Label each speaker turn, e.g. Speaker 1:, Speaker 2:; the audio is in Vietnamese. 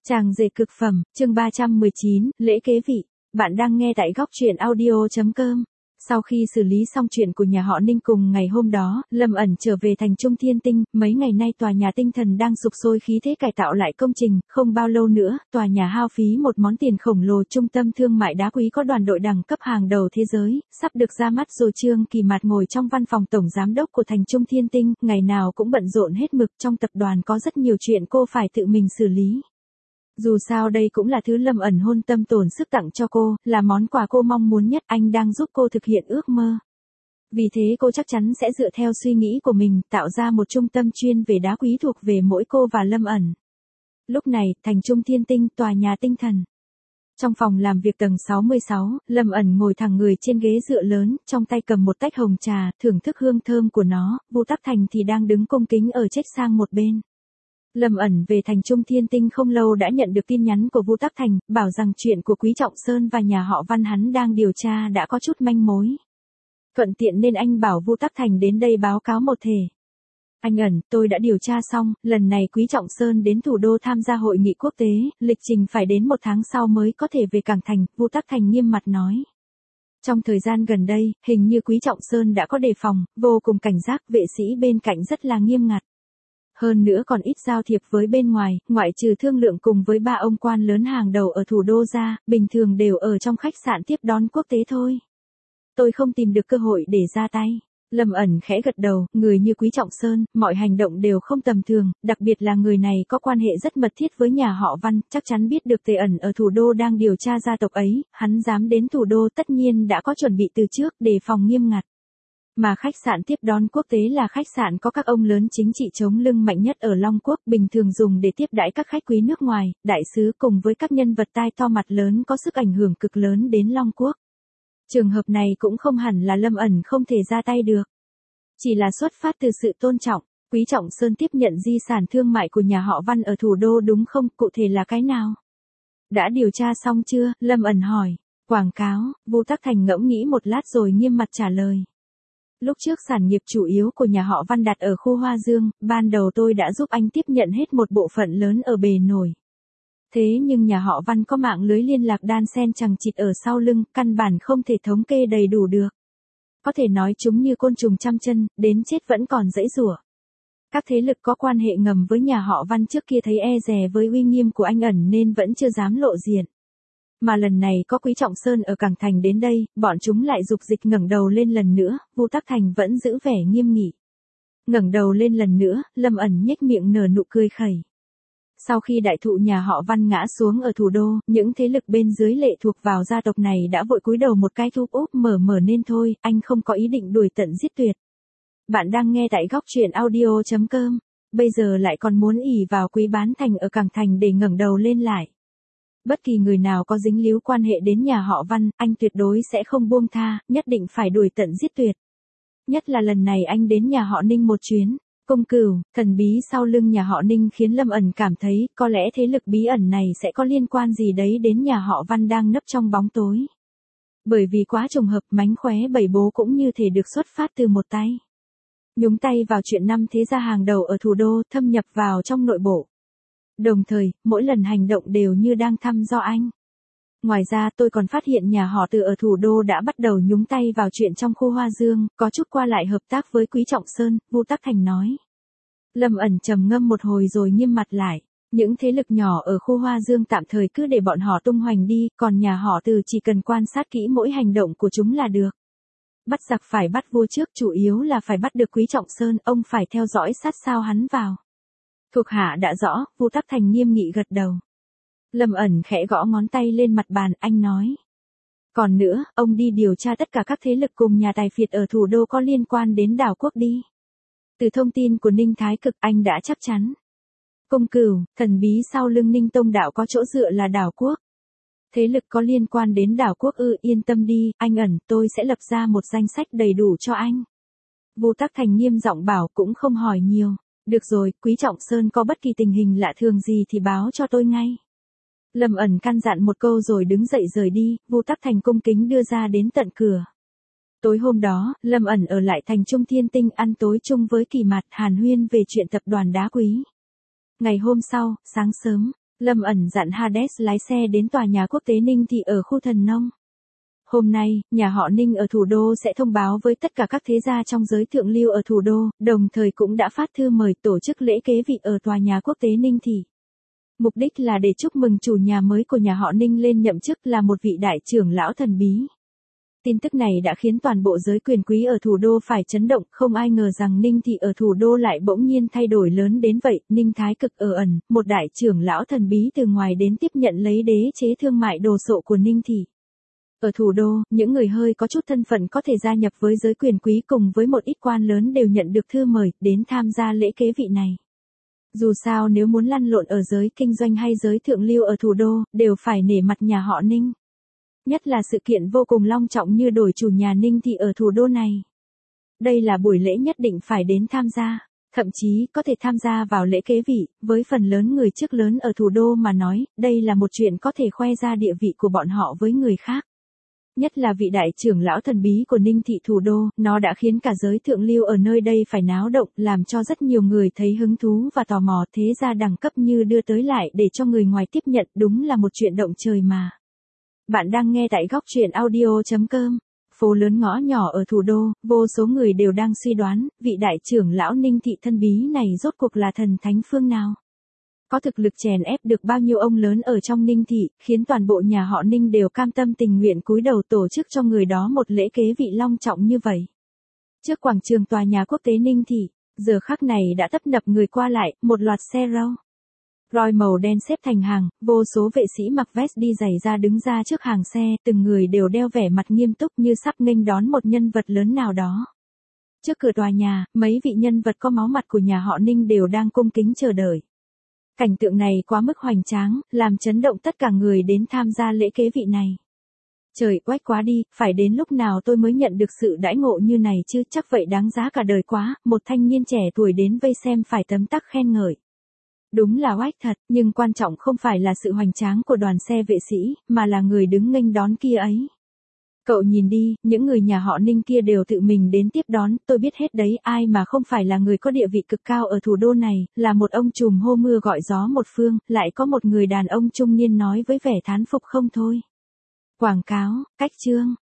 Speaker 1: Tràng Dề Cực Phẩm, chương 319, lễ kế vị. Bạn đang nghe tại góc truyện audio.com. Sau khi xử lý xong chuyện của nhà họ Ninh cùng ngày hôm đó, Lâm ẩn trở về thành Trung Thiên Tinh, mấy ngày nay tòa nhà tinh thần đang sục sôi khí thế cải tạo lại công trình, không bao lâu nữa, tòa nhà hao phí một món tiền khổng lồ. Trung tâm thương mại đá quý có đoàn đội đẳng cấp hàng đầu thế giới, sắp được ra mắt rồi. Trương Kỳ Mạt ngồi trong văn phòng tổng giám đốc của thành Trung Thiên Tinh, ngày nào cũng bận rộn hết mực. Trong tập đoàn có rất nhiều chuyện cô phải tự mình xử lý. Dù sao đây cũng là thứ Lâm ẩn hôn tâm tổn sức tặng cho cô, là món quà cô mong muốn nhất. Anh đang giúp cô thực hiện ước mơ. Vì thế cô chắc chắn sẽ dựa theo suy nghĩ của mình, tạo ra một trung tâm chuyên về đá quý thuộc về mỗi cô và Lâm ẩn. Lúc này, thành Trung Thiên Tinh, tòa nhà tinh thần. Trong phòng làm việc tầng 66, Lâm ẩn ngồi thẳng người trên ghế dựa lớn, trong tay cầm một tách hồng trà, thưởng thức hương thơm của nó. Vu Tắc Thành thì đang đứng cung kính ở chết sang một bên. Lâm ẩn về thành Trung Thiên Tinh không lâu đã nhận được tin nhắn của Vu Tắc Thành, bảo rằng chuyện của Quý Trọng Sơn và nhà họ Văn hắn đang điều tra đã có chút manh mối. Thuận tiện nên anh bảo Vu Tắc Thành đến đây báo cáo một thể. Anh ẩn, tôi đã điều tra xong, lần này Quý Trọng Sơn đến thủ đô tham gia hội nghị quốc tế, lịch trình phải đến 1 tháng sau mới có thể về cảng thành, Vu Tắc Thành nghiêm mặt nói. Trong thời gian gần đây, hình như Quý Trọng Sơn đã có đề phòng, vô cùng cảnh giác, vệ sĩ bên cạnh rất là nghiêm ngặt. Hơn nữa còn ít giao thiệp với bên ngoài, ngoại trừ thương lượng cùng với 3 ông quan lớn hàng đầu ở thủ đô ra, bình thường đều ở trong khách sạn tiếp đón quốc tế thôi. Tôi không tìm được cơ hội để ra tay. Lâm ẩn khẽ gật đầu, người như Quý Trọng Sơn, mọi hành động đều không tầm thường, đặc biệt là người này có quan hệ rất mật thiết với nhà họ Văn, chắc chắn biết được Tề ẩn ở thủ đô đang điều tra gia tộc ấy, hắn dám đến thủ đô tất nhiên đã có chuẩn bị từ trước, đề phòng nghiêm ngặt. Mà khách sạn tiếp đón quốc tế là khách sạn có các ông lớn chính trị chống lưng mạnh nhất ở Long Quốc, bình thường dùng để tiếp đãi các khách quý nước ngoài, đại sứ cùng với các nhân vật tai to mặt lớn có sức ảnh hưởng cực lớn đến Long Quốc. Trường hợp này cũng không hẳn là Lâm ẩn không thể ra tay được. Chỉ là xuất phát từ sự tôn trọng, Quý Trọng Sơn tiếp nhận di sản thương mại của nhà họ Văn ở thủ đô đúng không, cụ thể là cái nào? Đã điều tra xong chưa, Lâm ẩn hỏi. Quảng cáo, Vu Tắc Thành ngẫm nghĩ một lát rồi nghiêm mặt trả lời. Lúc trước sản nghiệp chủ yếu của nhà họ Văn đặt ở khu Hoa Dương, ban đầu tôi đã giúp anh tiếp nhận hết một bộ phận lớn ở bề nổi. Thế nhưng nhà họ Văn có mạng lưới liên lạc đan xen chằng chịt ở sau lưng, căn bản không thể thống kê đầy đủ được. Có thể nói chúng như côn trùng trăm chân, đến chết vẫn còn giãy giụa. Các thế lực có quan hệ ngầm với nhà họ Văn trước kia thấy e dè với uy nghiêm của anh ẩn nên vẫn chưa dám lộ diện. Mà lần này có Quý Trọng Sơn ở cảng thành đến đây, bọn chúng lại dục dịch ngẩng đầu lên lần nữa, Vu Tắc Thành vẫn giữ vẻ nghiêm nghị. Ngẩng đầu lên lần nữa, Lâm ẩn nhếch miệng nở nụ cười khẩy. Sau khi đại thụ nhà họ Văn ngã xuống ở thủ đô, những thế lực bên dưới lệ thuộc vào gia tộc này đã vội cúi đầu một cái thúp úp mở nên thôi, anh không có ý định đuổi tận giết tuyệt. Bạn đang nghe tại góc truyện audio.com, bây giờ lại còn muốn ỷ vào Quý Bán Thành ở cảng thành để ngẩng đầu lên lại. Bất kỳ người nào có dính líu quan hệ đến nhà họ Văn, anh tuyệt đối sẽ không buông tha, nhất định phải đuổi tận giết tuyệt. Nhất là lần này anh đến nhà họ Ninh một chuyến. Cung Cửu, thần bí sau lưng nhà họ Ninh khiến Lâm ẩn cảm thấy, có lẽ thế lực bí ẩn này sẽ có liên quan gì đấy đến nhà họ Văn đang nấp trong bóng tối. Bởi vì quá trùng hợp, mánh khóe bảy bố cũng như thể được xuất phát từ một tay. Nhúng tay vào chuyện 5 thế gia hàng đầu ở thủ đô, thâm nhập vào trong nội bộ. Đồng thời, mỗi lần hành động đều như đang thăm dò anh. Ngoài ra tôi còn phát hiện nhà họ Từ ở thủ đô đã bắt đầu nhúng tay vào chuyện trong khu Hoa Dương, có chút qua lại hợp tác với Quý Trọng Sơn, Vu Tắc Thành nói. Lâm ẩn trầm ngâm một hồi rồi nghiêm mặt lại. Những thế lực nhỏ ở khu Hoa Dương tạm thời cứ để bọn họ tung hoành đi, còn nhà họ Từ chỉ cần quan sát kỹ mỗi hành động của chúng là được. Bắt giặc phải bắt vua trước, chủ yếu là phải bắt được Quý Trọng Sơn, ông phải theo dõi sát sao hắn vào. Thuộc hạ đã rõ, Vu Tắc Thành nghiêm nghị gật đầu. Lâm ẩn khẽ gõ ngón tay lên mặt bàn, anh nói. Còn nữa, ông đi điều tra tất cả các thế lực cùng nhà tài phiệt ở thủ đô có liên quan đến đảo quốc đi. Từ thông tin của Ninh Thái Cực anh đã chắc chắn. Cung Cửu, thần bí sau lưng Ninh Tông đạo có chỗ dựa là đảo quốc. Thế lực có liên quan đến đảo quốc yên tâm đi, anh ẩn, tôi sẽ lập ra một danh sách đầy đủ cho anh. Vu Tắc Thành nghiêm giọng bảo cũng không hỏi nhiều. Được rồi, Quý Trọng Sơn có bất kỳ tình hình lạ thường gì thì báo cho tôi ngay. Lâm ẩn căn dặn một câu rồi đứng dậy rời đi, Vu Tắc Thành cung kính đưa ra đến tận cửa. Tối hôm đó, Lâm ẩn ở lại thành Trung Thiên Tinh ăn tối chung với Kỳ Mạt, hàn huyên về chuyện tập đoàn đá quý. Ngày hôm sau, sáng sớm, Lâm ẩn dặn Hades lái xe đến tòa nhà quốc tế Ninh Thị ở khu Thần Nông. Hôm nay, nhà họ Ninh ở thủ đô sẽ thông báo với tất cả các thế gia trong giới thượng lưu ở thủ đô, đồng thời cũng đã phát thư mời tổ chức lễ kế vị ở tòa nhà quốc tế Ninh Thị. Mục đích là để chúc mừng chủ nhà mới của nhà họ Ninh lên nhậm chức là một vị đại trưởng lão thần bí. Tin tức này đã khiến toàn bộ giới quyền quý ở thủ đô phải chấn động, không ai ngờ rằng Ninh Thị ở thủ đô lại bỗng nhiên thay đổi lớn đến vậy. Ninh Thái Cực ở ẩn, một đại trưởng lão thần bí từ ngoài đến tiếp nhận lấy đế chế thương mại đồ sộ của Ninh Thị. Ở thủ đô, những người hơi có chút thân phận có thể gia nhập với giới quyền quý cùng với một ít quan lớn đều nhận được thư mời đến tham gia lễ kế vị này. Dù sao nếu muốn lăn lộn ở giới kinh doanh hay giới thượng lưu ở thủ đô, đều phải nể mặt nhà họ Ninh. Nhất là sự kiện vô cùng long trọng như đổi chủ nhà Ninh Thị ở thủ đô này. Đây là buổi lễ nhất định phải đến tham gia, thậm chí có thể tham gia vào lễ kế vị, với phần lớn người chức lớn ở thủ đô mà nói, đây là một chuyện có thể khoe ra địa vị của bọn họ với người khác. Nhất là vị đại trưởng lão thần bí của Ninh Thị thủ đô, nó đã khiến cả giới thượng lưu ở nơi đây phải náo động, làm cho rất nhiều người thấy hứng thú và tò mò. Thế ra đẳng cấp như đưa tới lại để cho người ngoài tiếp nhận, đúng là một chuyện động trời mà. Bạn đang nghe tại góc truyện audio.com. Phố lớn ngõ nhỏ ở thủ đô, vô số người đều đang suy đoán, vị đại trưởng lão Ninh Thị thân bí này rốt cuộc là thần thánh phương nào. Có thực lực chèn ép được bao nhiêu ông lớn ở trong Ninh Thị, khiến toàn bộ nhà họ Ninh đều cam tâm tình nguyện cúi đầu tổ chức cho người đó một lễ kế vị long trọng như vậy. Trước quảng trường tòa nhà quốc tế Ninh Thị, giờ khắc này đã tấp nập người qua lại, một loạt xe Rolls màu đen xếp thành hàng, vô số vệ sĩ mặc vest đi giày ra đứng ra trước hàng xe, từng người đều đeo vẻ mặt nghiêm túc như sắp nghênh đón một nhân vật lớn nào đó. Trước cửa tòa nhà, mấy vị nhân vật có máu mặt của nhà họ Ninh đều đang cung kính chờ đợi. Cảnh tượng này quá mức hoành tráng, làm chấn động tất cả người đến tham gia lễ kế vị này. Trời, oách quá đi, phải đến lúc nào tôi mới nhận được sự đãi ngộ như này chứ, chắc vậy đáng giá cả đời quá. Một thanh niên trẻ tuổi đến vây xem phải tấm tắc khen ngợi. Đúng là oách thật, nhưng quan trọng không phải là sự hoành tráng của đoàn xe vệ sĩ, mà là người đứng nghênh đón kia ấy. Cậu nhìn đi, những người nhà họ Ninh kia đều tự mình đến tiếp đón, tôi biết hết đấy, ai mà không phải là người có địa vị cực cao ở thủ đô này, là một ông trùm hô mưa gọi gió một phương, lại có một người đàn ông trung niên nói với vẻ thán phục không thôi. Quảng cáo, cách chương.